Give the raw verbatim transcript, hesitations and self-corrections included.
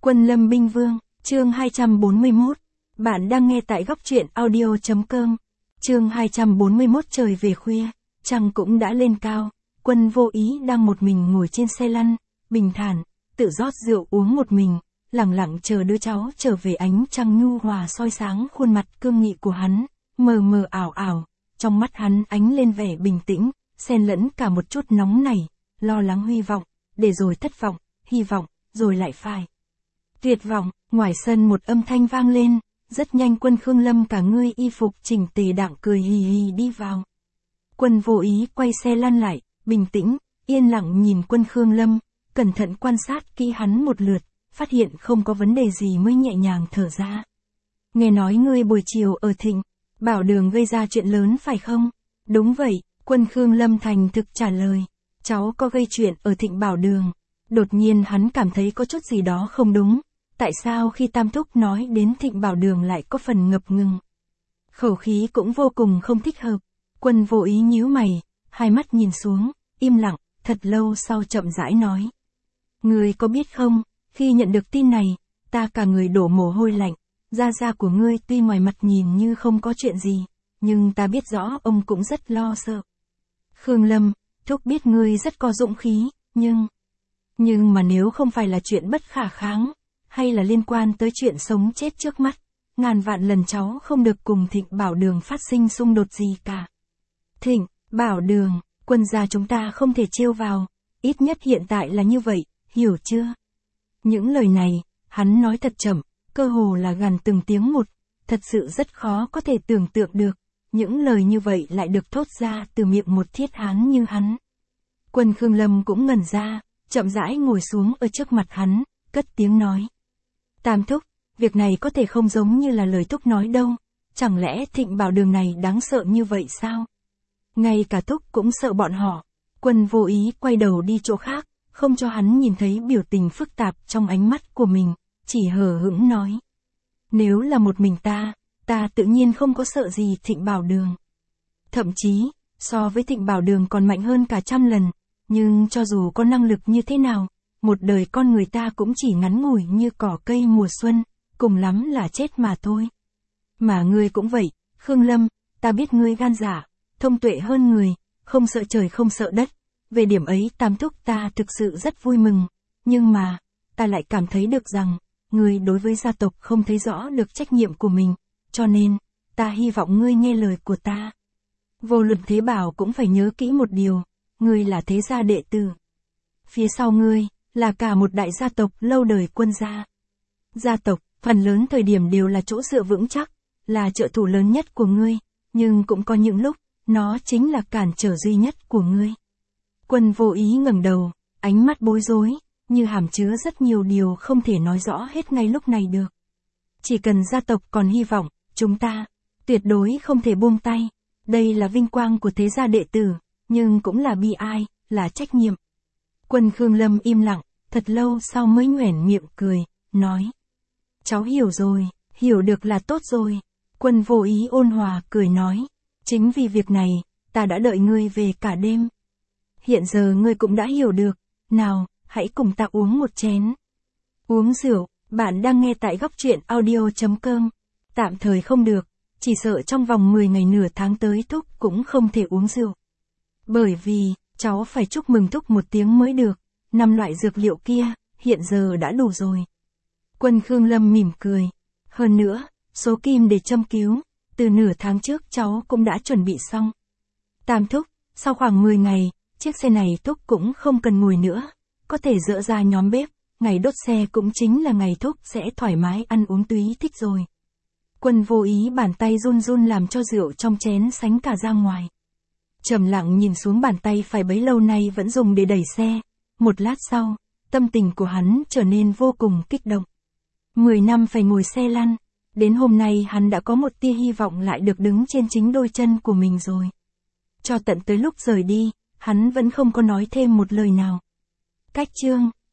Quân Lâm Binh Vương, chương hai trăm bốn mươi mốt. Bạn đang nghe tại góc truyện audio chấm com. Chương hai trăm bốn mươi mốt. Trời về khuya, trăng cũng đã lên cao. Quân Vô Ý đang một mình ngồi trên xe lăn, bình thản, tự rót rượu uống một mình, lặng lặng chờ đứa cháu trở về. Ánh trăng nhu hòa soi sáng khuôn mặt cương nghị của hắn, mờ mờ ảo ảo, trong mắt hắn ánh lên vẻ bình tĩnh, xen lẫn cả một chút nóng nảy, lo lắng, hy vọng, để rồi thất vọng, hy vọng, rồi lại phải tuyệt vọng. Ngoài sân một âm thanh vang lên, rất nhanh Quân Khương Lâm cả người y phục chỉnh tề đặng cười hì hì đi vào. Quân Vô Ý quay xe lăn lại, bình tĩnh, yên lặng nhìn Quân Khương Lâm, cẩn thận quan sát kỹ hắn một lượt, phát hiện không có vấn đề gì mới nhẹ nhàng thở ra. Nghe nói ngươi buổi chiều ở Thịnh Bảo Đường gây ra chuyện lớn phải không? Đúng vậy, Quân Khương Lâm thành thực trả lời. Cháu có gây chuyện ở Thịnh Bảo Đường. Đột nhiên hắn cảm thấy có chút gì đó không đúng. Tại sao khi Tam Thúc nói đến Thịnh Bảo Đường lại có phần ngập ngừng? Khẩu khí cũng vô cùng không thích hợp. Quân Vô Ý nhíu mày, hai mắt nhìn xuống, im lặng, thật lâu sau chậm rãi nói. Ngươi có biết không, khi nhận được tin này, ta cả người đổ mồ hôi lạnh. Gia gia của ngươi tuy ngoài mặt nhìn như không có chuyện gì, nhưng ta biết rõ ông cũng rất lo sợ. Khương Lâm, Thúc biết ngươi rất có dũng khí, nhưng... Nhưng mà nếu không phải là chuyện bất khả kháng, hay là liên quan tới chuyện sống chết trước mắt, ngàn vạn lần cháu không được cùng Thịnh Bảo Đường phát sinh xung đột gì cả. Thịnh Bảo Đường, Quân gia chúng ta không thể trêu vào, ít nhất hiện tại là như vậy, hiểu chưa? Những lời này, hắn nói thật chậm, cơ hồ là gằn từng tiếng một, thật sự rất khó có thể tưởng tượng được, những lời như vậy lại được thốt ra từ miệng một thiết hán như hắn. Quân Khương Lâm cũng ngẩn ra, chậm rãi ngồi xuống ở trước mặt hắn, cất tiếng nói. Tam Thúc, việc này có thể không giống như là lời Thúc nói đâu, chẳng lẽ Thịnh Bảo Đường này đáng sợ như vậy sao? Ngay cả Thúc cũng sợ bọn họ. Quân Vô Ý quay đầu đi chỗ khác, không cho hắn nhìn thấy biểu tình phức tạp trong ánh mắt của mình, chỉ hờ hững nói. Nếu là một mình ta, ta tự nhiên không có sợ gì Thịnh Bảo Đường. Thậm chí, so với Thịnh Bảo Đường còn mạnh hơn cả trăm lần, nhưng cho dù có năng lực như thế nào, một đời con người ta cũng chỉ ngắn ngủi như cỏ cây mùa xuân, cùng lắm là chết mà thôi. Mà ngươi cũng vậy, Khương Lâm, ta biết ngươi gan dạ, thông tuệ hơn người, không sợ trời không sợ đất, về điểm ấy Tam Thúc ta thực sự rất vui mừng, nhưng mà, ta lại cảm thấy được rằng, ngươi đối với gia tộc không thấy rõ được trách nhiệm của mình, cho nên, ta hy vọng ngươi nghe lời của ta. Vô luận thế bảo cũng phải nhớ kỹ một điều, ngươi là thế gia đệ tử. Phía sau ngươi, là cả một đại gia tộc lâu đời Quân gia. Gia tộc, phần lớn thời điểm đều là chỗ dựa vững chắc, là trợ thủ lớn nhất của ngươi, nhưng cũng có những lúc, nó chính là cản trở duy nhất của ngươi. Quân Vô Ý ngẩng đầu, ánh mắt bối rối, như hàm chứa rất nhiều điều không thể nói rõ hết ngay lúc này được. Chỉ cần gia tộc còn hy vọng, chúng ta, tuyệt đối không thể buông tay. Đây là vinh quang của thế gia đệ tử, nhưng cũng là bi ai, là trách nhiệm. Quân Khương Lâm im lặng, thật lâu sau mới nhoẻn miệng cười, nói. Cháu hiểu rồi, hiểu được là tốt rồi. Quân Vô Ý ôn hòa cười nói. Chính vì việc này, ta đã đợi ngươi về cả đêm. Hiện giờ ngươi cũng đã hiểu được, nào, hãy cùng ta uống một chén. Uống rượu, bạn đang nghe tại góc truyện audio chấm com. Tạm thời không được, chỉ sợ trong vòng mười ngày nửa tháng tới Thúc cũng không thể uống rượu. Bởi vì, cháu phải chúc mừng Thúc một tiếng mới được, năm loại dược liệu kia, hiện giờ đã đủ rồi. Quân Khương Lâm mỉm cười. Hơn nữa, số kim để châm cứu, từ nửa tháng trước cháu cũng đã chuẩn bị xong. Tam Thúc, sau khoảng mười ngày, chiếc xe này Thúc cũng không cần ngồi nữa, có thể dỡ ra nhóm bếp, ngày đốt xe cũng chính là ngày Thúc sẽ thoải mái ăn uống tùy thích rồi. Quân Vô Ý bàn tay run run làm cho rượu trong chén sánh cả ra ngoài. Trầm lặng nhìn xuống bàn tay phải bấy lâu nay vẫn dùng để đẩy xe, một lát sau, tâm tình của hắn trở nên vô cùng kích động. Mười năm phải ngồi xe lăn, đến hôm nay hắn đã có một tia hy vọng lại được đứng trên chính đôi chân của mình rồi. Cho tận tới lúc rời đi, hắn vẫn không có nói thêm một lời nào. Cách chương